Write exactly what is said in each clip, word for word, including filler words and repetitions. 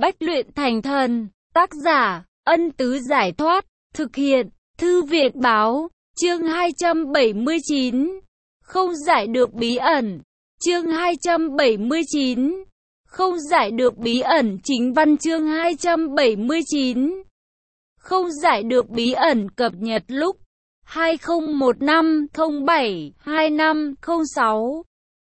Bách luyện thành thần. Tác giả, Ân Tứ Giải Thoát. Thực hiện, Thư Việt Báo. Chương hai trăm bảy mươi chín. Không giải được bí ẩn. Chương hai trăm bảy mươi chín. Không giải được bí ẩn. Chính văn chương hai trăm bảy mươi chín. Không giải được bí ẩn cập nhật lúc hai không một năm không bảy hai năm không sáu.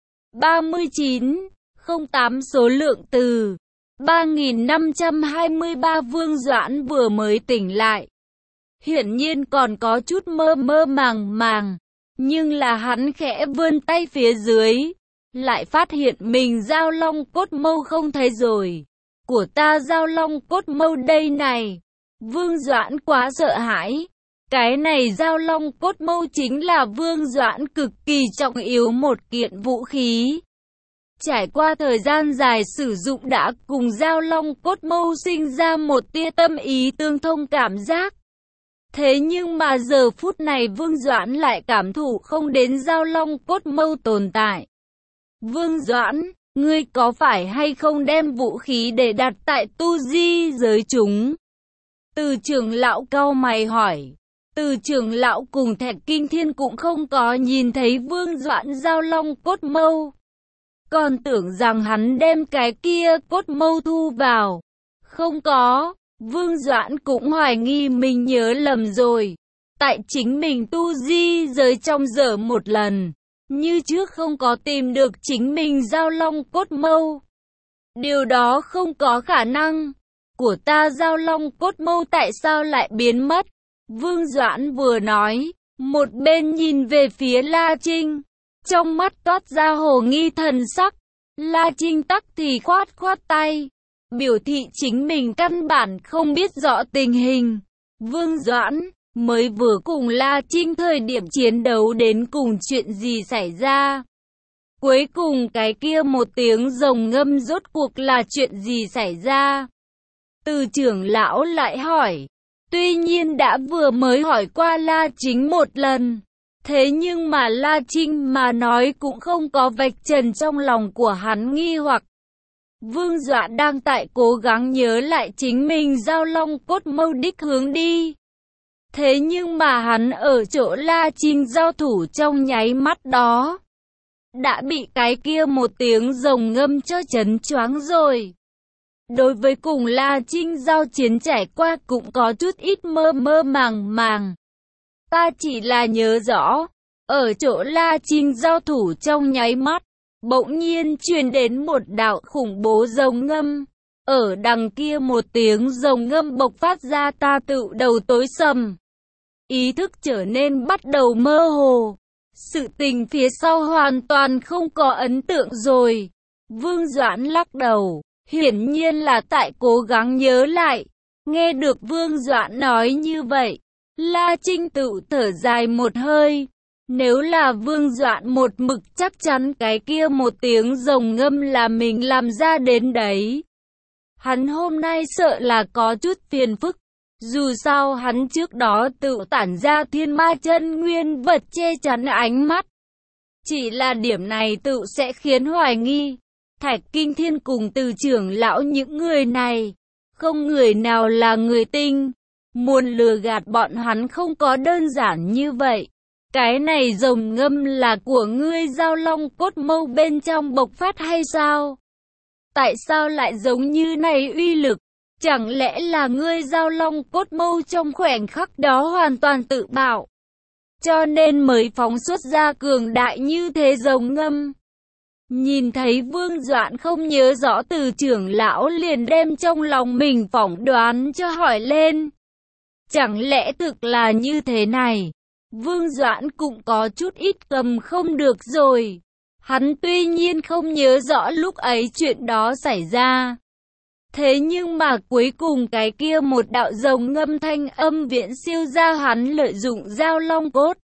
ba mươi chín không tám số lượng từ ba nghìn năm trăm hai mươi ba. Vương Doãn vừa mới tỉnh lại, hiển nhiên còn có chút mơ mơ màng màng, nhưng là hắn khẽ vươn tay phía dưới, lại phát hiện mình Dao Long cốt mâu không thấy rồi. Của ta Dao Long cốt mâu đây này. Vương Doãn quá sợ hãi. Cái này Dao Long cốt mâu chính là Vương Doãn cực kỳ trọng yếu một kiện vũ khí. Trải qua thời gian dài sử dụng đã cùng Dao Long cốt mâu sinh ra một tia tâm ý tương thông cảm giác. Thế nhưng mà giờ phút này Vương Doãn lại cảm thụ không đến Dao Long cốt mâu tồn tại. Vương Doãn, ngươi có phải hay không đem vũ khí để đặt tại tu di giới chúng? Từ trưởng lão cau mày hỏi. Từ trưởng lão cùng Thạch Kinh Thiên cũng không có nhìn thấy Vương Doãn Dao Long cốt mâu, còn tưởng rằng hắn đem cái kia cốt mâu thu vào. Không có. Vương Doãn cũng hoài nghi mình nhớ lầm rồi. Tại chính mình tu di giới trong giờ một lần, như trước không có tìm được chính mình Dao Long cốt mâu. Điều đó không có khả năng. Của ta Dao Long cốt mâu tại sao lại biến mất? Vương Doãn vừa nói, một bên nhìn về phía La Trinh, trong mắt toát ra hồ nghi thần sắc. La Trinh tắc thì khoát khoát tay, biểu thị chính mình căn bản không biết rõ tình hình. Vương Doãn mới vừa cùng La Trinh thời điểm chiến đấu đến cùng chuyện gì xảy ra? Cuối cùng cái kia một tiếng rồng ngâm rốt cuộc là chuyện gì xảy ra? Từ trưởng lão lại hỏi. Tuy nhiên đã vừa mới hỏi qua La Trinh một lần, thế nhưng mà La Trinh mà nói cũng không có vạch trần trong lòng của hắn nghi hoặc. Vương Doãn đang tại cố gắng nhớ lại chính mình Dao Long cốt mâu đích hướng đi. Thế nhưng mà hắn ở chỗ La Trinh giao thủ trong nháy mắt đó, đã bị cái kia một tiếng rồng ngâm cho chấn choáng rồi. Đối với cùng La Trinh giao chiến trải qua cũng có chút ít mơ mơ màng màng. Ta chỉ là nhớ rõ, ở chỗ La Trinh giao thủ trong nháy mắt, bỗng nhiên truyền đến một đạo khủng bố rồng ngâm. Ở đằng kia một tiếng rồng ngâm bộc phát ra, ta tự đầu tối sầm. Ý thức trở nên bắt đầu mơ hồ. Sự tình phía sau hoàn toàn không có ấn tượng rồi. Vương Doãn lắc đầu, hiển nhiên là tại cố gắng nhớ lại. Nghe được Vương Doãn nói như vậy, La Trinh tự thở dài một hơi. Nếu là Vương Doãn một mực chắc chắn cái kia một tiếng rồng ngâm là mình làm ra đến đấy, hắn hôm nay sợ là có chút phiền phức. Dù sao hắn trước đó tự tản ra thiên ma chân nguyên vật che chắn ánh mắt. Chỉ là điểm này tự sẽ khiến hoài nghi. Thạch Kinh Thiên cùng Từ trưởng lão những người này, không người nào là người tinh. Muốn lừa gạt bọn hắn không có đơn giản như vậy. Cái này rồng ngâm là của ngươi Dao Long cốt mâu bên trong bộc phát hay sao? Tại sao lại giống như này uy lực? Chẳng lẽ là ngươi Dao Long cốt mâu trong khoảnh khắc đó hoàn toàn tự bạo, cho nên mới phóng xuất ra cường đại như thế rồng ngâm? Nhìn thấy Vương Doãn không nhớ rõ, Từ trưởng lão liền đem trong lòng mình phỏng đoán cho hỏi lên. Chẳng lẽ thực là như thế này? Vương Doãn cũng có chút ít cầm không được rồi. Hắn tuy nhiên không nhớ rõ lúc ấy chuyện đó xảy ra. Thế nhưng mà cuối cùng cái kia một đạo rồng ngâm thanh âm viễn siêu ra, hắn lợi dụng Dao Long cốt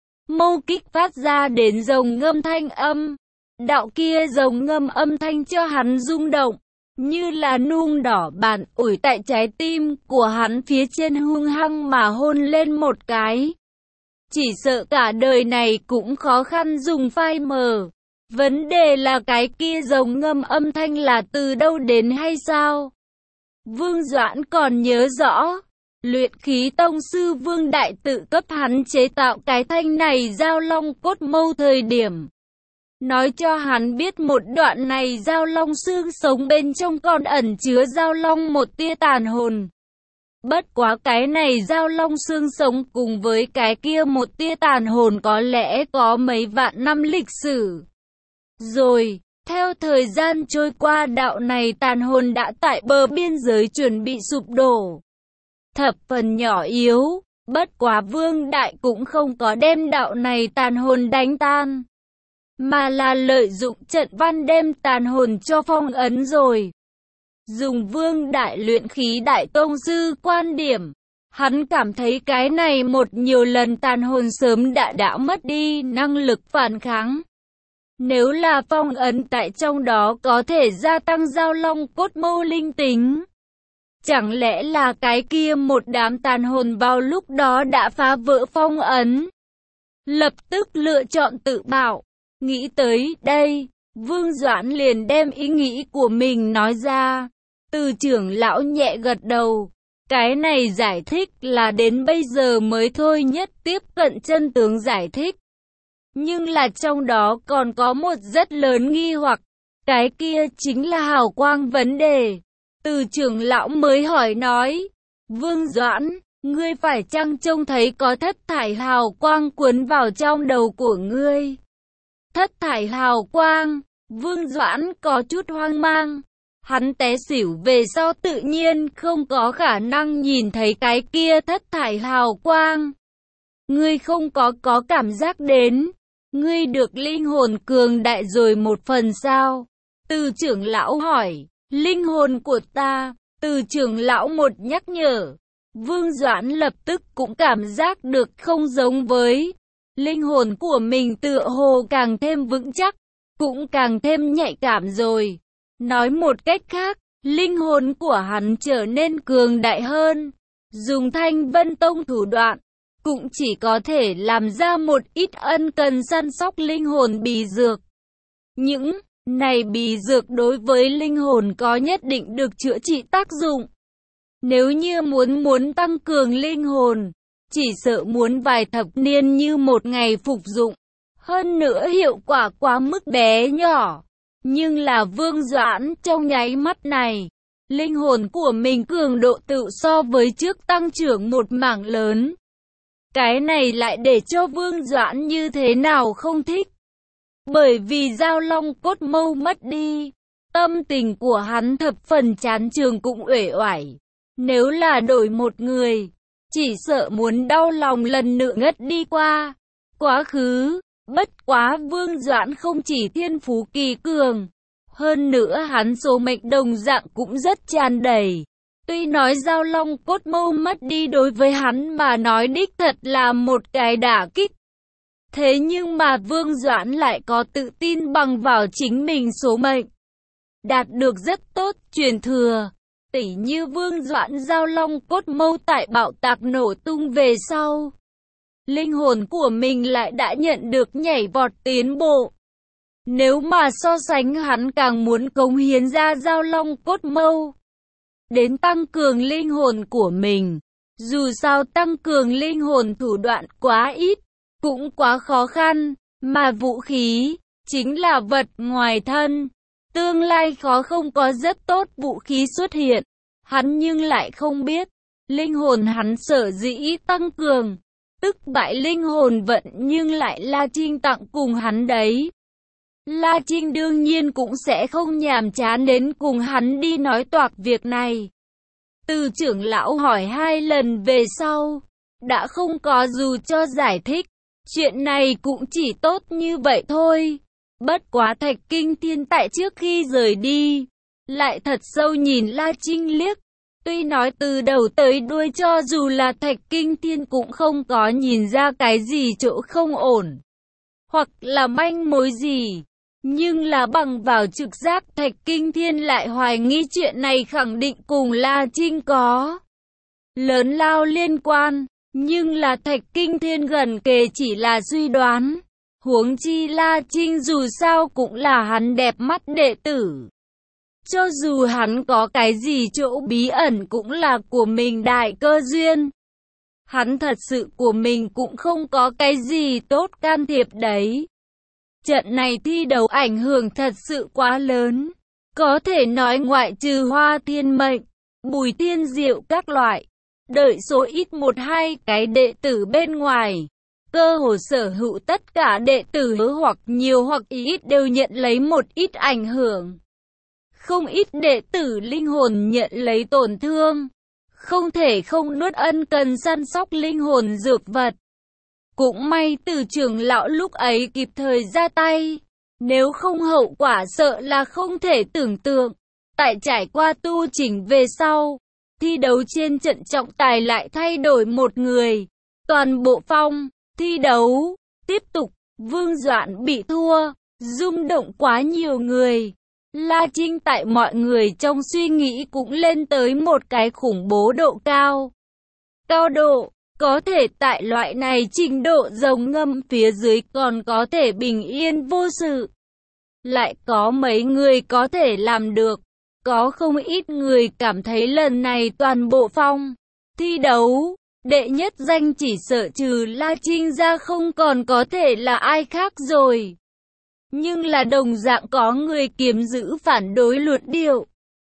mâu kích phát ra đến rồng ngâm thanh âm. Đạo kia rồng ngâm âm thanh cho hắn rung động, như là nung đỏ bàn ủi tại trái tim của hắn phía trên, hung hăng mà hôn lên một cái. Chỉ sợ cả đời này cũng khó khăn dùng phai mờ. Vấn đề là cái kia rồng ngâm âm thanh là từ đâu đến hay sao? Vương Doãn còn nhớ rõ, luyện khí tông sư Vương Đại tự cấp hắn chế tạo cái thanh này Dao Long cốt mâu thời điểm. Nói cho hắn biết một đoạn này Dao Long xương sống bên trong còn ẩn chứa Dao Long một tia tàn hồn. Bất quá cái này Dao Long xương sống cùng với cái kia một tia tàn hồn có lẽ có mấy vạn năm lịch sử. Rồi, theo thời gian trôi qua đạo này tàn hồn đã tại bờ biên giới chuẩn bị sụp đổ. Thập phần nhỏ yếu, bất quá Vương Đại cũng không có đem đạo này tàn hồn đánh tan, mà là lợi dụng trận văn đem tàn hồn cho phong ấn rồi. Dùng Vương Đại luyện khí đại tông sư quan điểm, hắn cảm thấy cái này một nhiều lần tàn hồn sớm đã đã mất đi năng lực phản kháng. Nếu là phong ấn tại trong đó có thể gia tăng Dao Long cốt mâu linh tính. Chẳng lẽ là cái kia một đám tàn hồn vào lúc đó đã phá vỡ phong ấn? Lập tức lựa chọn tự bảo. Nghĩ tới đây, Vương Doãn liền đem ý nghĩ của mình nói ra. Từ trưởng lão nhẹ gật đầu. Cái này giải thích là đến bây giờ mới thôi nhất tiếp cận chân tướng giải thích. Nhưng là trong đó còn có một rất lớn nghi hoặc. Cái kia chính là hào quang vấn đề. Từ trưởng lão mới hỏi nói. Vương Doãn, ngươi phải chăng trông thấy có thất thải hào quang cuốn vào trong đầu của ngươi? Thất thải hào quang, Vương Doãn có chút hoang mang. Hắn té xỉu về sau tự nhiên không có khả năng nhìn thấy cái kia thất thải hào quang. Ngươi không có có cảm giác đến. Ngươi được linh hồn cường đại rồi một phần sao? Từ trưởng lão hỏi. Linh hồn của ta, từ trưởng lão một nhắc nhở. Vương Doãn lập tức cũng cảm giác được không giống với. Linh hồn của mình tựa hồ càng thêm vững chắc, cũng càng thêm nhạy cảm rồi. Nói một cách khác, linh hồn của hắn trở nên cường đại hơn. Dùng Thanh Vân Tông thủ đoạn, cũng chỉ có thể làm ra một ít ân cần săn sóc linh hồn bí dược. Những này bí dược đối với linh hồn có nhất định được chữa trị tác dụng. Nếu như muốn muốn tăng cường linh hồn, chỉ sợ muốn vài thập niên như một ngày phục dụng. Hơn nữa hiệu quả quá mức bé nhỏ. Nhưng là Vương Doãn trong nháy mắt này, linh hồn của mình cường độ tự so với trước tăng trưởng một mảng lớn. Cái này lại để cho Vương Doãn như thế nào không thích. Bởi vì Dao Long cốt mâu mất đi, tâm tình của hắn thập phần chán chường cũng uể oải. Nếu là đổi một người, chỉ sợ muốn đau lòng lần nữa ngất đi qua. Quá khứ, bất quá Vương Doãn không chỉ thiên phú kỳ cường, hơn nữa hắn số mệnh đồng dạng cũng rất tràn đầy. Tuy nói Dao Long cốt mâu mất đi đối với hắn mà nói đích thật là một cái đả kích. Thế nhưng mà Vương Doãn lại có tự tin bằng vào chính mình số mệnh. Đạt được rất tốt truyền thừa. Tỉ như Vương Doãn Dao Long cốt mâu tại bạo tạc nổ tung về sau. Linh hồn của mình lại đã nhận được nhảy vọt tiến bộ. Nếu mà so sánh hắn càng muốn cống hiến ra Dao Long cốt mâu. Đến tăng cường linh hồn của mình. Dù sao tăng cường linh hồn thủ đoạn quá ít, cũng quá khó khăn, mà vũ khí, chính là vật ngoài thân. Tương lai khó không có rất tốt vũ khí xuất hiện. Hắn nhưng lại không biết, linh hồn hắn sở dĩ tăng cường, tức bại linh hồn vận nhưng lại La Trinh tặng cùng hắn đấy. La Trinh đương nhiên cũng sẽ không nhàm chán đến cùng hắn đi nói toạc việc này. Từ trưởng lão hỏi hai lần về sau, đã không có dù cho giải thích, chuyện này cũng chỉ tốt như vậy thôi. Bất quá Thạch Kinh Thiên tại trước khi rời đi, lại thật sâu nhìn La Trinh liếc. Tuy nói từ đầu tới đuôi cho dù là Thạch Kinh Thiên cũng không có nhìn ra cái gì chỗ không ổn, hoặc là manh mối gì. Nhưng là bằng vào trực giác Thạch Kinh Thiên lại hoài nghi chuyện này khẳng định cùng La Trinh có lớn lao liên quan. Nhưng là Thạch Kinh Thiên gần kề chỉ là suy đoán. Huống chi La Trinh dù sao cũng là hắn đẹp mắt đệ tử. Cho dù hắn có cái gì chỗ bí ẩn cũng là của mình đại cơ duyên. Hắn thật sự của mình cũng không có cái gì tốt can thiệp đấy. Trận này thi đấu ảnh hưởng thật sự quá lớn. Có thể nói ngoại trừ Hoa Thiên Mệnh, Bùi Thiên Diệu các loại, đợi số ít một hai cái đệ tử bên ngoài. Cơ hồ sở hữu tất cả đệ tử hoặc nhiều hoặc ít đều nhận lấy một ít ảnh hưởng. Không ít đệ tử linh hồn nhận lấy tổn thương. Không thể không nuốt ân cần săn sóc linh hồn dược vật. Cũng may từ trưởng lão lúc ấy kịp thời ra tay. Nếu không hậu quả sợ là không thể tưởng tượng. Tại trải qua tu chỉnh về sau, thi đấu trên trận trọng tài lại thay đổi một người. Toàn bộ phong, thi đấu, tiếp tục, Vương Doãn bị thua, rung động quá nhiều người. La Trinh tại mọi người trong suy nghĩ cũng lên tới một cái khủng bố độ cao. Cao độ, có thể tại loại này trình độ rồng ngâm phía dưới còn có thể bình yên vô sự. Lại có mấy người có thể làm được. Có không ít người cảm thấy lần này toàn bộ phong, thi đấu, đệ nhất danh chỉ sợ trừ La Trinh ra không còn có thể là ai khác rồi. Nhưng là đồng dạng có người kiếm giữ phản đối luận điệu.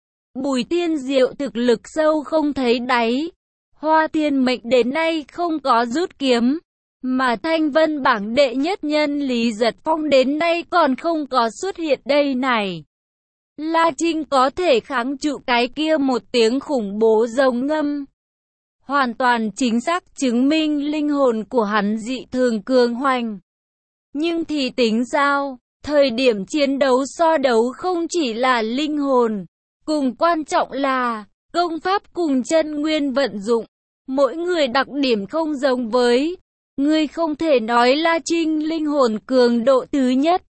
Bùi Thiên Diệu thực lực sâu không thấy đáy. Hoa Thiên Mệnh đến nay không có rút kiếm. Mà Thanh Vân bảng đệ nhất nhân Lý Giật Phong đến nay còn không có xuất hiện đây này. La Trinh có thể kháng trụ cái kia một tiếng khủng bố rồng ngâm. Hoàn toàn chính xác chứng minh linh hồn của hắn dị thường cường hoành. Nhưng thì tính sao? Thời điểm chiến đấu so đấu không chỉ là linh hồn, cùng quan trọng là công pháp cùng chân nguyên vận dụng. Mỗi người đặc điểm không giống với. Ngươi không thể nói La Trinh linh hồn cường độ thứ nhất.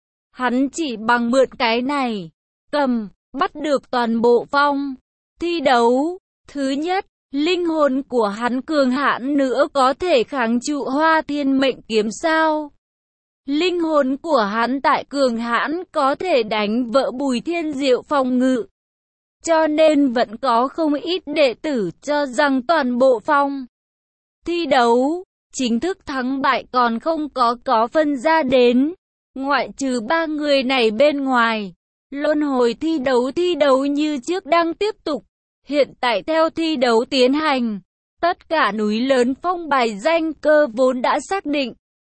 Hắn chỉ bằng mượn cái này, cầm, bắt được toàn bộ phong, thi đấu. Thứ nhất, linh hồn của hắn cường hãn nữa có thể kháng trụ Hoa Thiên Mệnh kiếm sao. Linh hồn của hắn tại cường hãn có thể đánh vỡ Bùi Thiên Diệu phòng ngự. Cho nên vẫn có không ít đệ tử cho rằng toàn bộ phong, thi đấu, chính thức thắng bại còn không có có phân ra đến. Ngoại trừ ba người này bên ngoài, luân hồi thi đấu thi đấu như trước đang tiếp tục. Hiện tại theo thi đấu tiến hành, tất cả núi lớn phong bài danh cơ vốn đã xác định.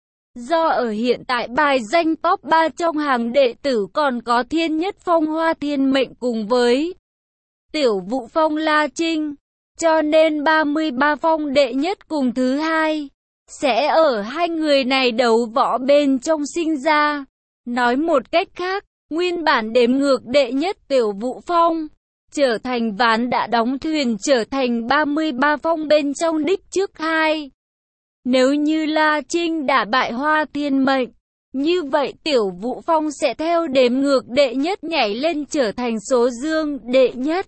Do ở hiện tại bài danh top ba trong hàng đệ tử còn có Thiên Nhất Phong Hoa Thiên Mệnh cùng với Tiểu Vũ Phong La Trinh, cho nên ba mươi ba phong đệ nhất cùng thứ hai sẽ ở hai người này đấu võ bên trong sinh ra. Nói một cách khác, nguyên bản đếm ngược đệ nhất Tiểu Vũ Phong trở thành ván đã đóng thuyền, trở thành ba mươi ba phong bên trong đích trước hai. Nếu như La Trinh đã bại Hoa Thiên Mệnh, như vậy Tiểu Vũ Phong sẽ theo đếm ngược đệ nhất nhảy lên trở thành số dương đệ nhất.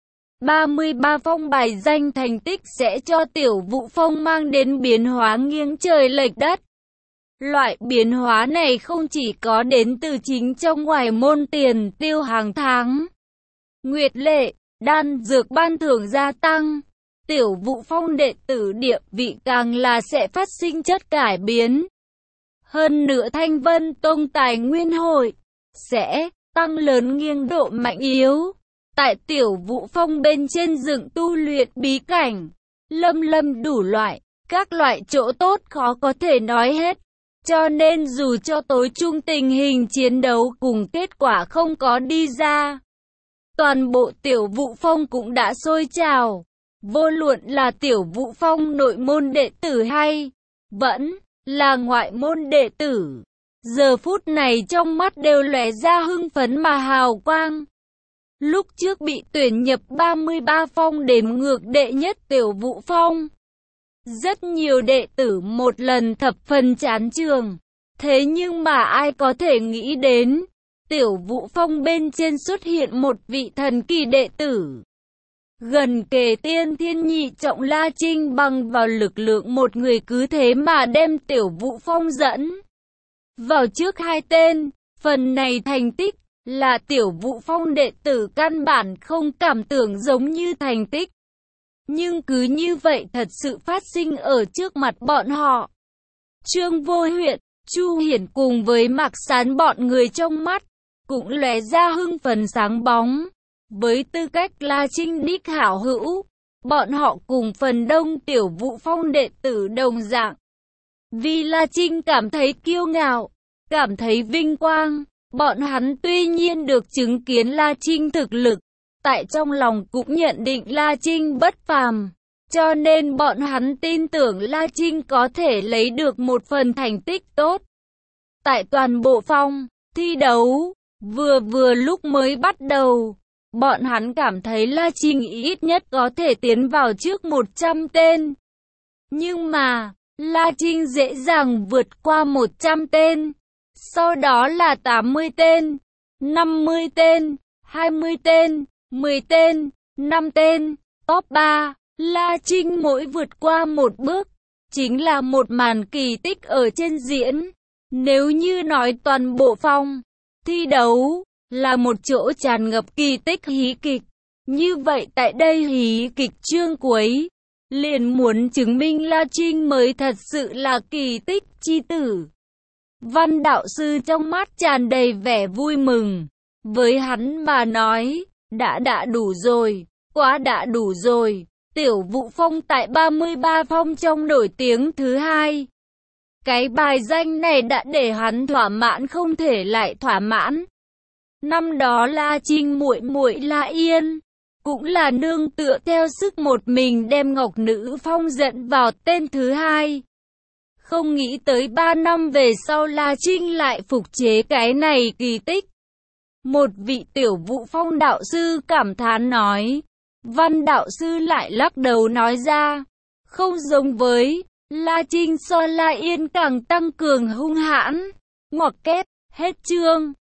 ba mươi ba phong bài danh thành tích sẽ cho Tiểu Vũ Phong mang đến biến hóa nghiêng trời lệch đất. Loại biến hóa này không chỉ có đến từ chính trong ngoài môn tiền tiêu hàng tháng, nguyệt lệ, đan dược ban thưởng gia tăng. Tiểu Vũ Phong đệ tử địa vị càng là sẽ phát sinh chất cải biến. Hơn nữa Thanh Vân Tông tài nguyên hội sẽ tăng lớn nghiêng độ mạnh yếu. Tại Tiểu Vũ Phong bên trên dựng tu luyện bí cảnh, lâm lâm đủ loại, các loại chỗ tốt khó có thể nói hết. Cho nên dù cho tối trung tình hình chiến đấu cùng kết quả không có đi ra, toàn bộ Tiểu Vũ Phong cũng đã sôi trào. Vô luận là Tiểu Vũ Phong nội môn đệ tử hay vẫn là ngoại môn đệ tử, giờ phút này trong mắt đều lóe ra hưng phấn mà hào quang. Lúc trước bị tuyển nhập ba mươi ba phong đếm ngược đệ nhất Tiểu Vũ Phong, rất nhiều đệ tử một lần thập phần chán trường. Thế nhưng mà ai có thể nghĩ đến, Tiểu Vũ Phong bên trên xuất hiện một vị thần kỳ đệ tử. Gần kề tiên thiên nhị trọng La Trinh bằng vào lực lượng một người cứ thế mà đem Tiểu Vũ Phong dẫn vào trước hai tên. Phần này thành tích là Tiểu Vũ Phong đệ tử căn bản không cảm tưởng giống như thành tích. Nhưng cứ như vậy thật sự phát sinh ở trước mặt bọn họ. Trương Vô Huyện, Chu Hiển cùng với Mạc Sán bọn người trong mắt, cũng lóe ra hưng phấn sáng bóng. Với tư cách La Trinh đích hảo hữu, bọn họ cùng phần đông Tiểu Vũ Phong đệ tử đồng dạng. Vì La Trinh cảm thấy kiêu ngạo, cảm thấy vinh quang, bọn hắn tuy nhiên được chứng kiến La Trinh thực lực, tại trong lòng cũng nhận định La Trinh bất phàm, cho nên bọn hắn tin tưởng La Trinh có thể lấy được một phần thành tích tốt. Tại toàn bộ phong thi đấu, vừa vừa lúc mới bắt đầu, bọn hắn cảm thấy La Trinh ít nhất có thể tiến vào trước một trăm tên. Nhưng mà, La Trinh dễ dàng vượt qua một trăm tên, sau đó là tám mươi tên, năm mươi tên, hai mươi tên, mười tên, năm tên, top ba. La Trinh mỗi vượt qua một bước, chính là một màn kỳ tích ở trên diễn. Nếu như nói toàn bộ phong thi đấu là một chỗ tràn ngập kỳ tích hí kịch, như vậy tại đây hí kịch chương cuối liền muốn chứng minh La Trinh mới thật sự là kỳ tích chi tử. Văn đạo sư trong mắt tràn đầy vẻ vui mừng. Với hắn mà nói, đã đã đủ rồi, quá đã đủ rồi. Tiểu Vũ Phong tại ba mươi ba phong trong nổi tiếng thứ hai. Cái bài danh này đã để hắn thỏa mãn không thể lại thỏa mãn. Năm đó La Trinh muội muội La Yên cũng là nương tựa theo sức một mình đem Ngọc Nữ Phong dẫn vào tên thứ hai. Không nghĩ tới ba năm về sau La Trinh lại phục chế cái này kỳ tích. Một vị Tiểu Vũ Phong đạo sư cảm thán nói. Văn đạo sư lại lắc đầu nói ra, không giống với La Trinh so La Yên càng tăng cường hung hãn. Ngoặc kép, hết chương.